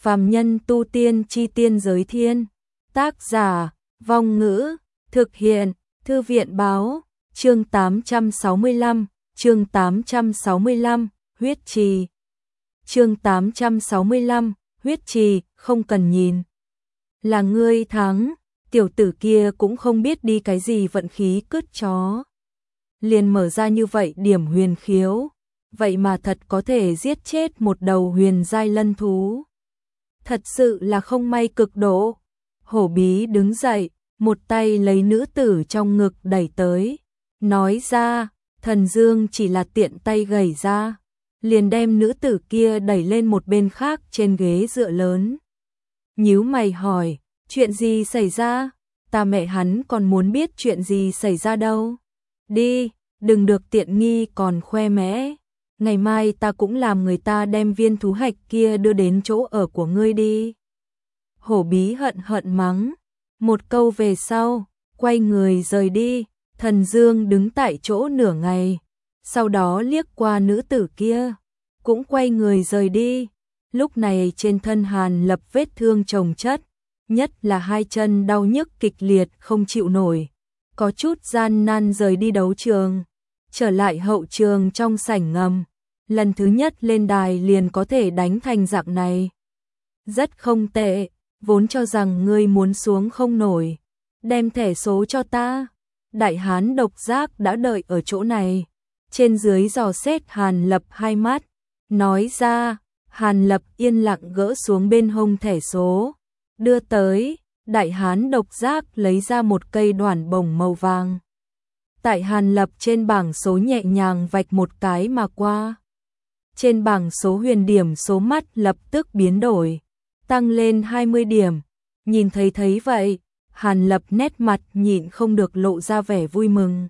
Phàm nhân tu tiên chi tiên giới thiên. Tác giả, Vong Ngữ, thực hiện, Thư viện báo, chương 865, huyết trì. Chương 865, huyết trì, không cần nhìn. Là ngươi thắng, tiểu tử kia cũng không biết đi cái gì vận khí cứt chó. Liền mở ra như vậy điểm huyền khiếu, vậy mà thật có thể giết chết một đầu huyền giai lân thú. Thật sự là không may cực độ. Hổ Bí đứng dậy, một tay lấy nữ tử trong ngực đẩy tới, nói ra, Thần Dương chỉ là tiện tay gẩy ra, liền đem nữ tử kia đẩy lên một bên khác trên ghế dựa lớn. Nhíu mày hỏi, chuyện gì xảy ra? Ta mẹ hắn còn muốn biết chuyện gì xảy ra đâu. Đi, đừng được tiện nghi còn khoe mẽ. Ngày mai ta cũng làm người ta đem viên thú hạch kia đưa đến chỗ ở của ngươi đi. Hổ Bí hận hận mắng. Một câu về sau, quay người rời đi. Thần Dương đứng tại chỗ nửa ngày, sau đó liếc qua nữ tử kia, cũng quay người rời đi. Lúc này trên thân Hàn Lập vết thương chồng chất, nhất là hai chân đau nhức kịch liệt không chịu nổi, có chút gian nan rời đi đấu trường, trở lại hậu trường trong sảnh ngầm. Lần thứ nhất lên đài liền có thể đánh thành dạng này, rất không tệ, vốn cho rằng ngươi muốn xuống không nổi, đem thẻ số cho ta. Đại hán độc giác đã đợi ở chỗ này, trên dưới dò xét Hàn Lập hai mắt, nói ra. Hàn Lập yên lặng gỡ xuống bên hông thẻ số, đưa tới. Đại hán độc giác lấy ra một cây đoản bổng màu vàng. Tại Hàn Lập trên bảng số nhẹ nhàng vạch một cái mà qua. Trên bảng số huyền điểm số mắt lập tức biến đổi, tăng lên 20 điểm. Nhìn thấy vậy, Hàn Lập nét mặt nhịn không được lộ ra vẻ vui mừng.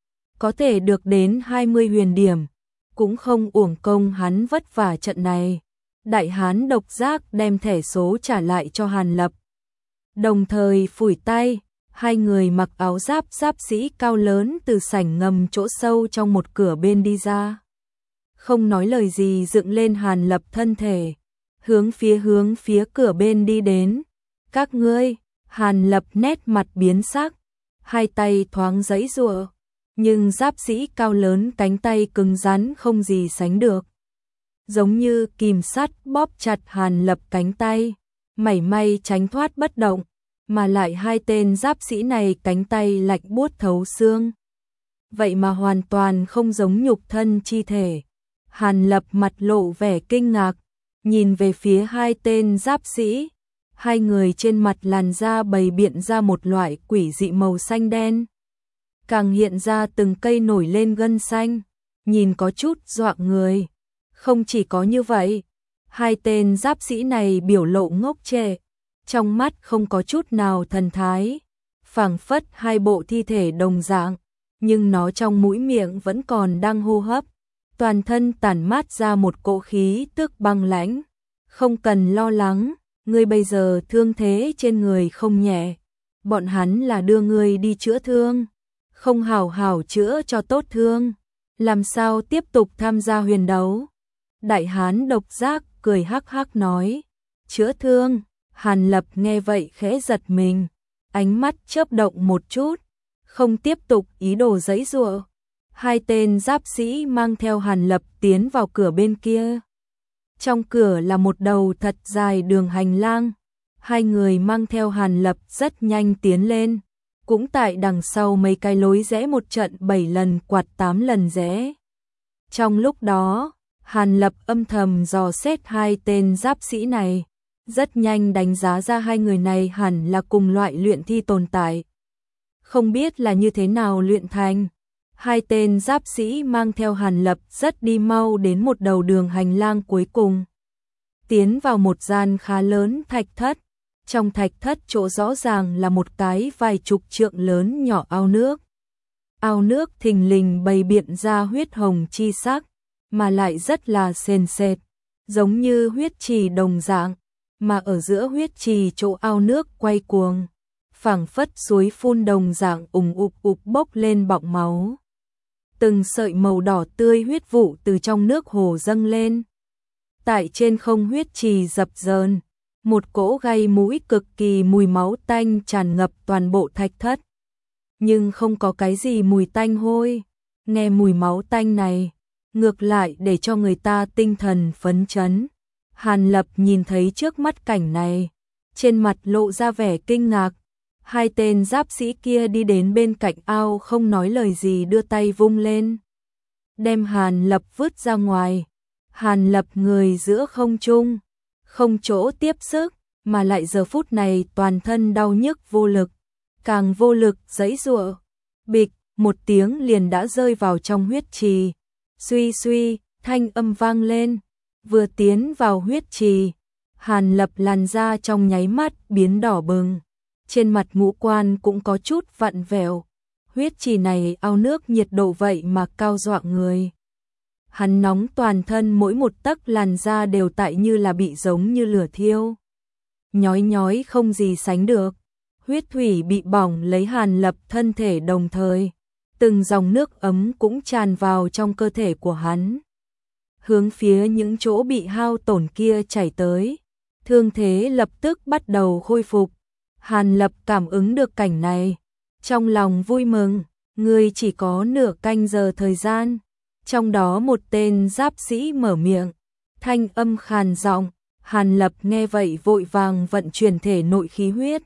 Có thể được đến 20 huyền điểm, cũng không uổng công hắn vất vả trận này. Đại hán độc giác đem thẻ số trả lại cho Hàn Lập. Đồng thời phủi tay, hai người mặc áo giáp sĩ cao lớn từ sảnh ngầm chỗ sâu trong một cửa bên đi ra. Không nói lời gì dựng lên Hàn Lập thân thể, hướng phía cửa bên đi đến. Các ngươi, Hàn Lập nét mặt biến sắc, hai tay thoáng giãy giụa, nhưng giáp sĩ cao lớn cánh tay cứng rắn không gì sánh được. Giống như kìm sắt bóp chặt Hàn Lập cánh tay, mảy may tránh thoát bất động, mà lại hai tên giáp sĩ này cánh tay lạnh buốt thấu xương. Vậy mà hoàn toàn không giống nhục thân chi thể. Hàn Lập mặt lộ vẻ kinh ngạc, nhìn về phía hai tên giáp sĩ. Hai người trên mặt làn da bày biện ra một loại quỷ dị màu xanh đen, càng hiện ra từng cây nổi lên gân xanh, nhìn có chút dọa người. Không chỉ có như vậy, hai tên giáp sĩ này biểu lộ ngốc trệ, trong mắt không có chút nào thần thái, phảng phất hai bộ thi thể đồng dạng, nhưng nó trong mũi miệng vẫn còn đang hô hấp, toàn thân tản mát ra một cỗ khí tức băng lãnh. Không cần lo lắng, ngươi bây giờ thương thế trên người không nhẹ, bọn hắn là đưa ngươi đi chữa thương, không hảo hảo chữa cho tốt thương, làm sao tiếp tục tham gia huyền đấu. Đại hán độc giác cười hắc hắc nói, chữa thương. Hàn Lập nghe vậy khẽ giật mình, ánh mắt chớp động một chút, không tiếp tục ý đồ giãy giụa. Hai tên giáp sĩ mang theo Hàn Lập tiến vào cửa bên kia. Trong cửa là một đầu thật dài đường hành lang, hai người mang theo Hàn Lập rất nhanh tiến lên, cũng tại đằng sau mấy cái lối rẽ một trận 7 lần quạt 8 lần rẽ. Trong lúc đó, Hàn Lập âm thầm dò xét hai tên giáp sĩ này, rất nhanh đánh giá ra hai người này hẳn là cùng loại luyện thi tồn tại. Không biết là như thế nào luyện thành. Hai tên giáp sĩ mang theo Hàn Lập rất đi mau đến một đầu đường hành lang cuối cùng. Tiến vào một gian khá lớn thạch thất. Trong thạch thất chỗ rõ ràng là một cái vài chục trượng lớn nhỏ ao nước. Ao nước thình lình bày biện ra huyết hồng chi sắc, mà lại rất là sền sệt, giống như huyết trì đồng dạng, mà ở giữa huyết trì chỗ ao nước quay cuồng, phảng phất suối phun đồng dạng ùp bốc lên bọng máu. Từng sợi màu đỏ tươi huyết vụ từ trong nước hồ dâng lên. Tại trên không huyết trì dập dờn, một cỗ gây mũi cực kỳ mùi máu tanh tràn ngập toàn bộ thạch thất. Nhưng không có cái gì mùi tanh hôi, nghe mùi máu tanh này, ngược lại để cho người ta tinh thần phấn chấn. Hàn Lập nhìn thấy trước mắt cảnh này, trên mặt lộ ra vẻ kinh ngạc. Hai tên giáp sĩ kia đi đến bên cạnh ao không nói lời gì, đưa tay vung lên, đem Hàn Lập vứt ra ngoài. Hàn Lập người giữa không trung, không chỗ tiếp sức, mà lại giờ phút này toàn thân đau nhức vô lực, càng vô lực giãy giụa. Bịch, một tiếng liền đã rơi vào trong huyết trì. Suy suy, thanh âm vang lên. Vừa tiến vào huyết trì, Hàn Lập làn da trong nháy mắt biến đỏ bừng, trên mặt ngũ quan cũng có chút vặn vẹo. Huyết trì này ao nước nhiệt độ vậy mà cao dọa người. Hắn nóng toàn thân, mỗi một tấc làn da đều tại như là bị giống như lửa thiêu, nhói nhói không gì sánh được. Huyết thủy bị bỏng lấy Hàn Lập thân thể, đồng thời từng dòng nước ấm cũng tràn vào trong cơ thể của hắn, hướng phía những chỗ bị hao tổn kia chảy tới. Thương thế lập tức bắt đầu khôi phục. Hàn Lập cảm ứng được cảnh này, trong lòng vui mừng. Người chỉ có nửa canh giờ thời gian. Trong đó một tên giáp sĩ mở miệng, thanh âm khàn giọng. Hàn Lập nghe vậy vội vàng vận chuyển thể nội khí huyết.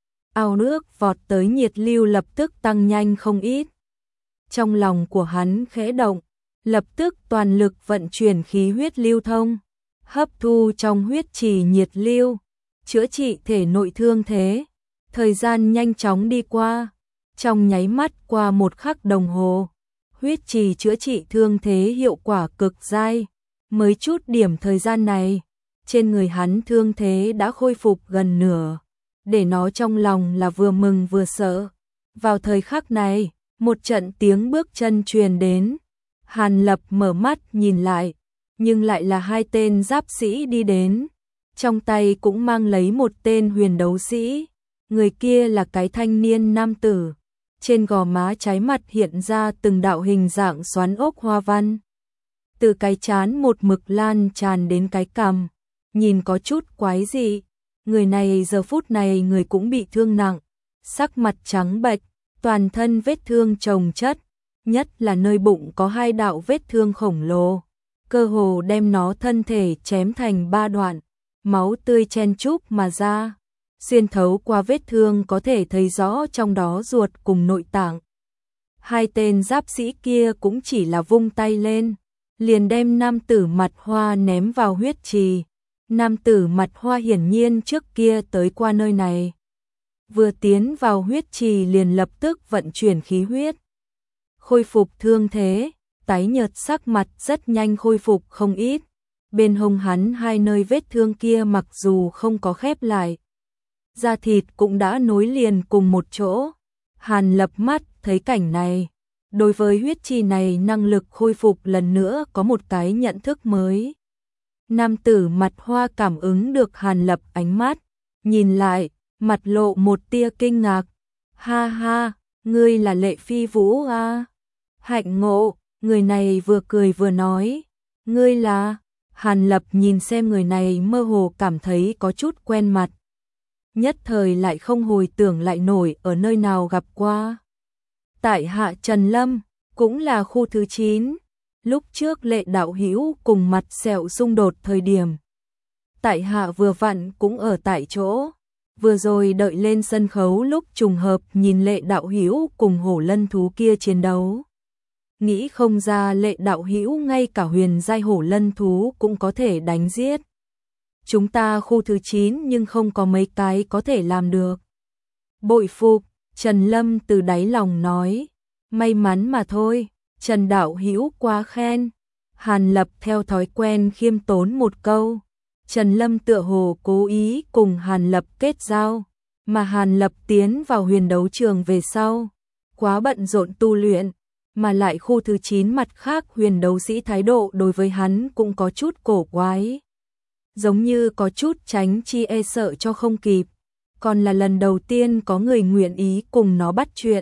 Ao nước vọt tới, nhiệt lưu lập tức tăng nhanh không ít. Trong lòng của hắn khẽ động, lập tức toàn lực vận chuyển khí huyết lưu thông, hấp thu trong huyết trì nhiệt lưu, chữa trị thể nội thương thế. Thời gian nhanh chóng đi qua, trong nháy mắt qua một khắc đồng hồ, huyết trì chữa trị thương thế hiệu quả cực dai. Mới chút điểm thời gian này, trên người hắn thương thế đã khôi phục gần nửa, để nó trong lòng là vừa mừng vừa sợ. Vào thời khắc này, một trận tiếng bước chân truyền đến. Hàn Lập mở mắt nhìn lại, nhưng lại là hai tên giáp sĩ đi đến, trong tay cũng mang lấy một tên huyền đấu sĩ. Người kia là cái thanh niên nam tử, trên gò má trái mặt hiện ra từng đạo hình dạng xoắn ốc hoa văn, từ cái trán một mực lan tràn đến cái cằm, nhìn có chút quái dị. Người này giờ phút này người cũng bị thương nặng, sắc mặt trắng bệch, toàn thân vết thương chồng chất, nhất là nơi bụng có hai đạo vết thương khổng lồ, cơ hồ đem nó thân thể chém thành ba đoạn, máu tươi chen chúc mà ra, xuyên thấu qua vết thương có thể thấy rõ trong đó ruột cùng nội tạng. Hai tên giáp sĩ kia cũng chỉ là vung tay lên, liền đem nam tử mặt hoa ném vào huyết trì. Nam tử mặt hoa hiển nhiên trước kia tới qua nơi này, vừa tiến vào huyết trì liền lập tức vận chuyển khí huyết, khôi phục thương thế. Tái nhợt sắc mặt rất nhanh khôi phục không ít. Bên hông hắn hai nơi vết thương kia mặc dù không có khép lại, da thịt cũng đã nối liền cùng một chỗ. Hàn Lập mắt thấy cảnh này, đối với huyết trì này năng lực khôi phục lần nữa có một cái nhận thức mới. Nam tử mặt hoa cảm ứng được Hàn Lập ánh mắt, nhìn lại, mặt lộ một tia kinh ngạc. Ha ha, ngươi là Lệ Phi Vũ à? Hạnh ngộ. Người này vừa cười vừa nói, ngươi là? Hàn Lập nhìn xem người này mơ hồ cảm thấy có chút quen mặt, nhất thời lại không hồi tưởng lại nổi ở nơi nào gặp qua. Tại hạ Trần Lâm, cũng là khu thứ 9. Lúc trước Lệ đạo hữu cùng mặt sẹo xung đột thời điểm, tại hạ vừa vặn cũng ở tại chỗ. Vừa rồi đợi lên sân khấu lúc trùng hợp nhìn Lệ đạo hữu cùng hổ lân thú kia chiến đấu. Nghĩ không ra Lệ đạo hữu ngay cả huyền giai hổ lân thú cũng có thể đánh giết. Chúng ta khu thứ 9 nhưng không có mấy cái có thể làm được. Bội phục, Trần Lâm từ đáy lòng nói. May mắn mà thôi, Trần đạo hữu quá khen. Hàn Lập theo thói quen khiêm tốn một câu. Trần Lâm tựa hồ cố ý cùng Hàn Lập kết giao, mà Hàn Lập tiến vào huyền đấu trường về sau, quá bận rộn tu luyện, mà lại khu thứ 9 mặt khác huyền đấu sĩ thái độ đối với hắn cũng có chút cổ quái, giống như có chút tránh chi e sợ cho không kịp, còn là lần đầu tiên có người nguyện ý cùng nó bắt chuyện.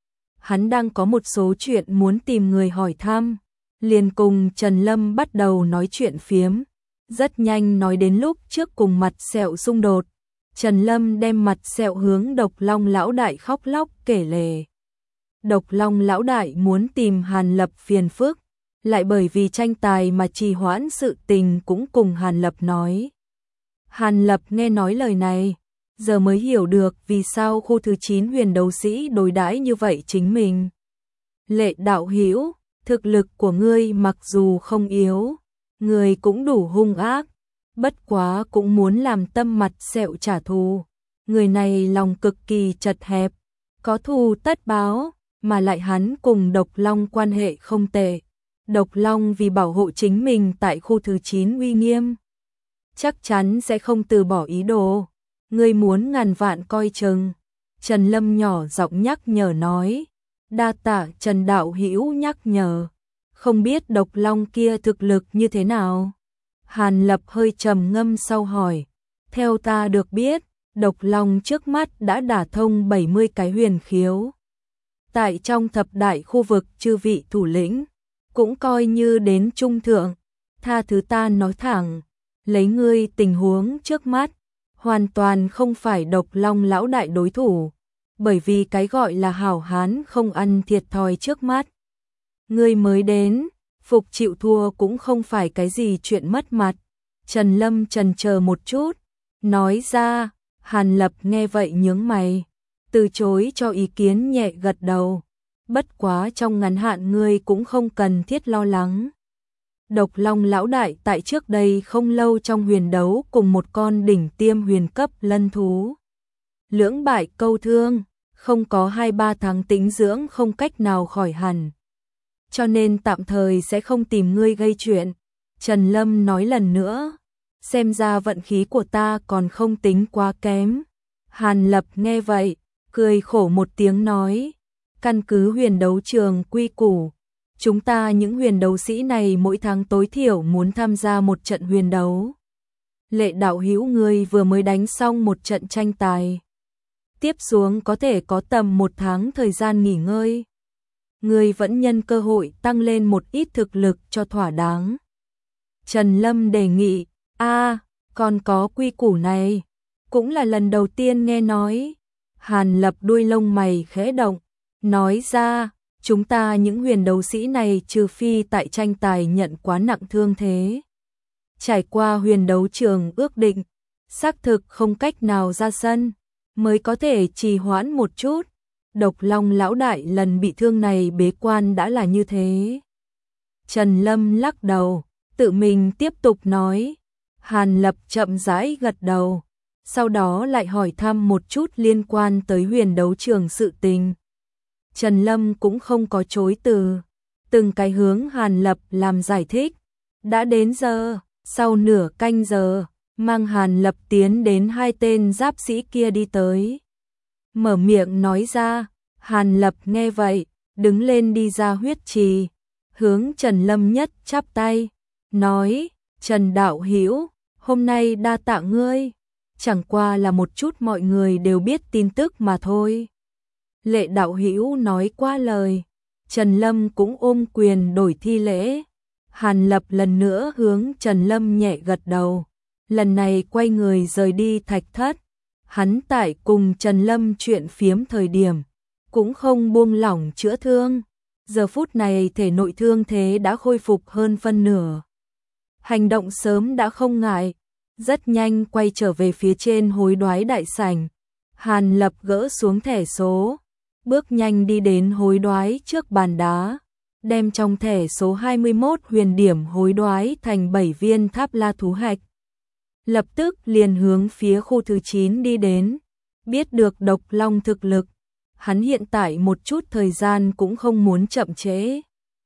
Hắn đang có một số chuyện muốn tìm người hỏi thăm, liền cùng Trần Lâm bắt đầu nói chuyện phiếm. Rất nhanh nói đến lúc trước cùng Mặt Sẹo xung đột, Trần Lâm đem Mặt Sẹo hướng Độc Long lão đại khóc lóc kể lể. Độc Long lão đại muốn tìm Hàn Lập phiền phức, lại bởi vì tranh tài mà trì hoãn sự tình cũng cùng Hàn Lập nói. Hàn Lập nghe nói lời này, giờ mới hiểu được vì sao khu thứ 9 huyền đấu sĩ đối đãi như vậy chính mình. Lệ đạo hữu, thực lực của ngươi mặc dù không yếu, ngươi cũng đủ hung ác, bất quá cũng muốn làm Tâm Mặt Sẹo trả thù. Người này lòng cực kỳ chật hẹp, có thù tất báo, mà lại hắn cùng Độc Long quan hệ không tệ. Độc Long vì bảo hộ chính mình tại khu thứ 9 uy nghiêm, chắc chắn sẽ không từ bỏ ý đồ. Ngươi muốn ngàn vạn coi chừng. Trần Lâm nhỏ giọng nhắc nhở nói. Đa tạ Trần đạo hữu nhắc nhở. Không biết Độc Long kia thực lực như thế nào? Hàn Lập hơi trầm ngâm sau hỏi. Theo ta được biết, Độc Long trước mắt đã đả thông 70 cái huyền khiếu. Tại trong thập đại khu vực chư vị thủ lĩnh, cũng coi như đến trung thượng. Tha thứ ta nói thẳng, lấy ngươi tình huống trước mắt, hoàn toàn không phải Độc Long lão đại đối thủ, bởi vì cái gọi là hảo hán không ăn thiệt thòi trước mắt. Ngươi mới đến, phục chịu thua cũng không phải cái gì chuyện mất mặt. Trần Lâm chần chờ một chút, nói ra. Hàn Lập nghe vậy nhướng mày, từ chối cho ý kiến, nhẹ gật đầu. Bất quá trong ngắn hạn ngươi cũng không cần thiết lo lắng. Độc Long lão đại tại trước đây không lâu trong huyền đấu cùng một con đỉnh tiêm huyền cấp lân thú. Lưỡng bại câu thương, không có 2-3 tháng tĩnh dưỡng không cách nào khỏi hẳn. Cho nên tạm thời sẽ không tìm ngươi gây chuyện. Trần Lâm nói lần nữa, xem ra vận khí của ta còn không tính quá kém. Hàn Lập nghe vậy, cười khổ một tiếng nói, căn cứ huyền đấu trường quy củ, chúng ta những huyền đấu sĩ này mỗi tháng tối thiểu muốn tham gia một trận huyền đấu. Lệ đạo hữu ngươi vừa mới đánh xong một trận tranh tài, tiếp xuống có thể có tầm 1 tháng thời gian nghỉ ngơi. Ngươi vẫn nhân cơ hội tăng lên một ít thực lực cho thỏa đáng. Trần Lâm đề nghị, còn có quy củ này, cũng là lần đầu tiên nghe nói. Hàn Lập đuôi lông mày khẽ động, nói ra, chúng ta những huyền đấu sĩ này trừ phi tại tranh tài nhận quá nặng thương thế, trải qua huyền đấu trường ước định, xác thực không cách nào ra sân, mới có thể trì hoãn một chút. Độc Long lão đại lần bị thương này bế quan đã là như thế. Trần Lâm lắc đầu, tự mình tiếp tục nói. Hàn Lập chậm rãi gật đầu, sau đó lại hỏi thăm một chút liên quan tới huyền đấu trường sự tình. Trần Lâm cũng không có chối từ, từng cái hướng Hàn Lập làm giải thích. Đã đến giờ, sau nửa canh giờ, mang Hàn Lập tiến đến 2 tên giáp sĩ kia đi tới. Mở miệng nói ra, Hàn Lập nghe vậy, đứng lên đi ra huyết trì, hướng Trần Lâm nhất chắp tay, nói, Trần đạo hữu, hôm nay đa tạ ngươi, chẳng qua là một chút mọi người đều biết tin tức mà thôi. Lệ đạo hữu nói qua lời, Trần Lâm cũng ôm quyền đổi thi lễ. Hàn Lập lần nữa hướng Trần Lâm nhẹ gật đầu, lần này quay người rời đi thạch thất. Hắn tại cùng Trần Lâm chuyện phiếm thời điểm, cũng không buông lỏng chữa thương. Giờ phút này thể nội thương thế đã khôi phục hơn phân nửa. Hành động sớm đã không ngại, rất nhanh quay trở về phía trên hối đoái đại sảnh. Hàn Lập gỡ xuống thẻ số, bước nhanh đi đến hối đoái trước bàn đá, đem trong thẻ số 21 huyền điểm hối đoái thành 7 viên tháp la thú hạch. Lập tức liền hướng phía khu thứ 9 đi đến, biết được Độc Long thực lực, hắn hiện tại một chút thời gian cũng không muốn chậm trễ.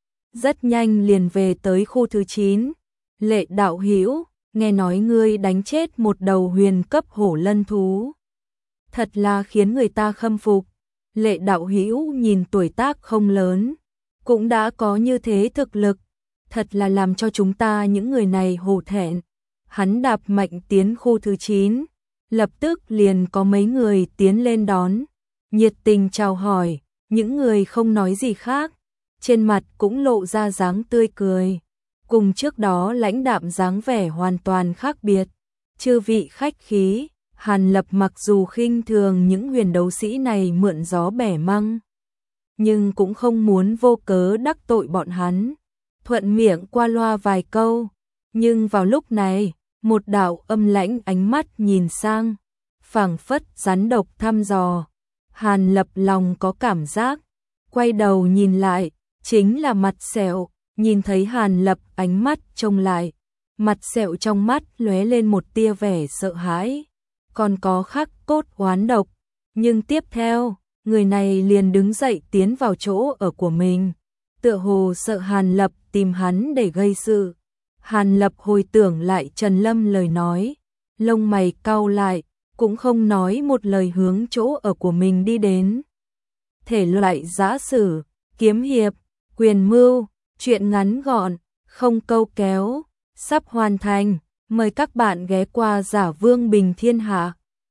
Rất nhanh liền về tới khu thứ 9, Lệ đạo hữu, nghe nói ngươi đánh chết một đầu huyền cấp hổ lân thú. Thật là khiến người ta khâm phục. Lệ đạo hữu nhìn tuổi tác không lớn, cũng đã có như thế thực lực, thật là làm cho chúng ta những người này hổ thẹn. Hắn đạp mạnh tiến khu thứ 9, lập tức liền có mấy người tiến lên đón, nhiệt tình chào hỏi, những người không nói gì khác, trên mặt cũng lộ ra dáng tươi cười. cùng trước đó lãnh đạm dáng vẻ hoàn toàn khác biệt. Chư vị khách khí, Hàn Lập mặc dù khinh thường những huyền đấu sĩ này mượn gió bẻ măng, nhưng cũng không muốn vô cớ đắc tội bọn hắn, thuận miệng qua loa vài câu. Nhưng vào lúc này, một đạo âm lãnh ánh mắt nhìn sang, phảng phất rắn độc thăm dò. Hàn Lập lòng có cảm giác, quay đầu nhìn lại, chính là Mặt Sẹo. Nhìn thấy Hàn Lập ánh mắt trông lại, Mặt Sẹo trong mắt lóe lên một tia vẻ sợ hãi, còn có khắc cốt oán độc. Nhưng tiếp theo, người này liền đứng dậy tiến vào chỗ ở của mình, tựa hồ sợ Hàn Lập tìm hắn để gây sự. Hàn Lập hồi tưởng lại Trần Lâm lời nói, lông mày cau lại, cũng không nói một lời hướng chỗ ở của mình đi đến. Thể loại giã sử, kiếm hiệp, quyền mưu, chuyện ngắn gọn, không câu kéo, sắp hoàn thành. Mời các bạn ghé qua Giả Vương Bình Thiên Hạ.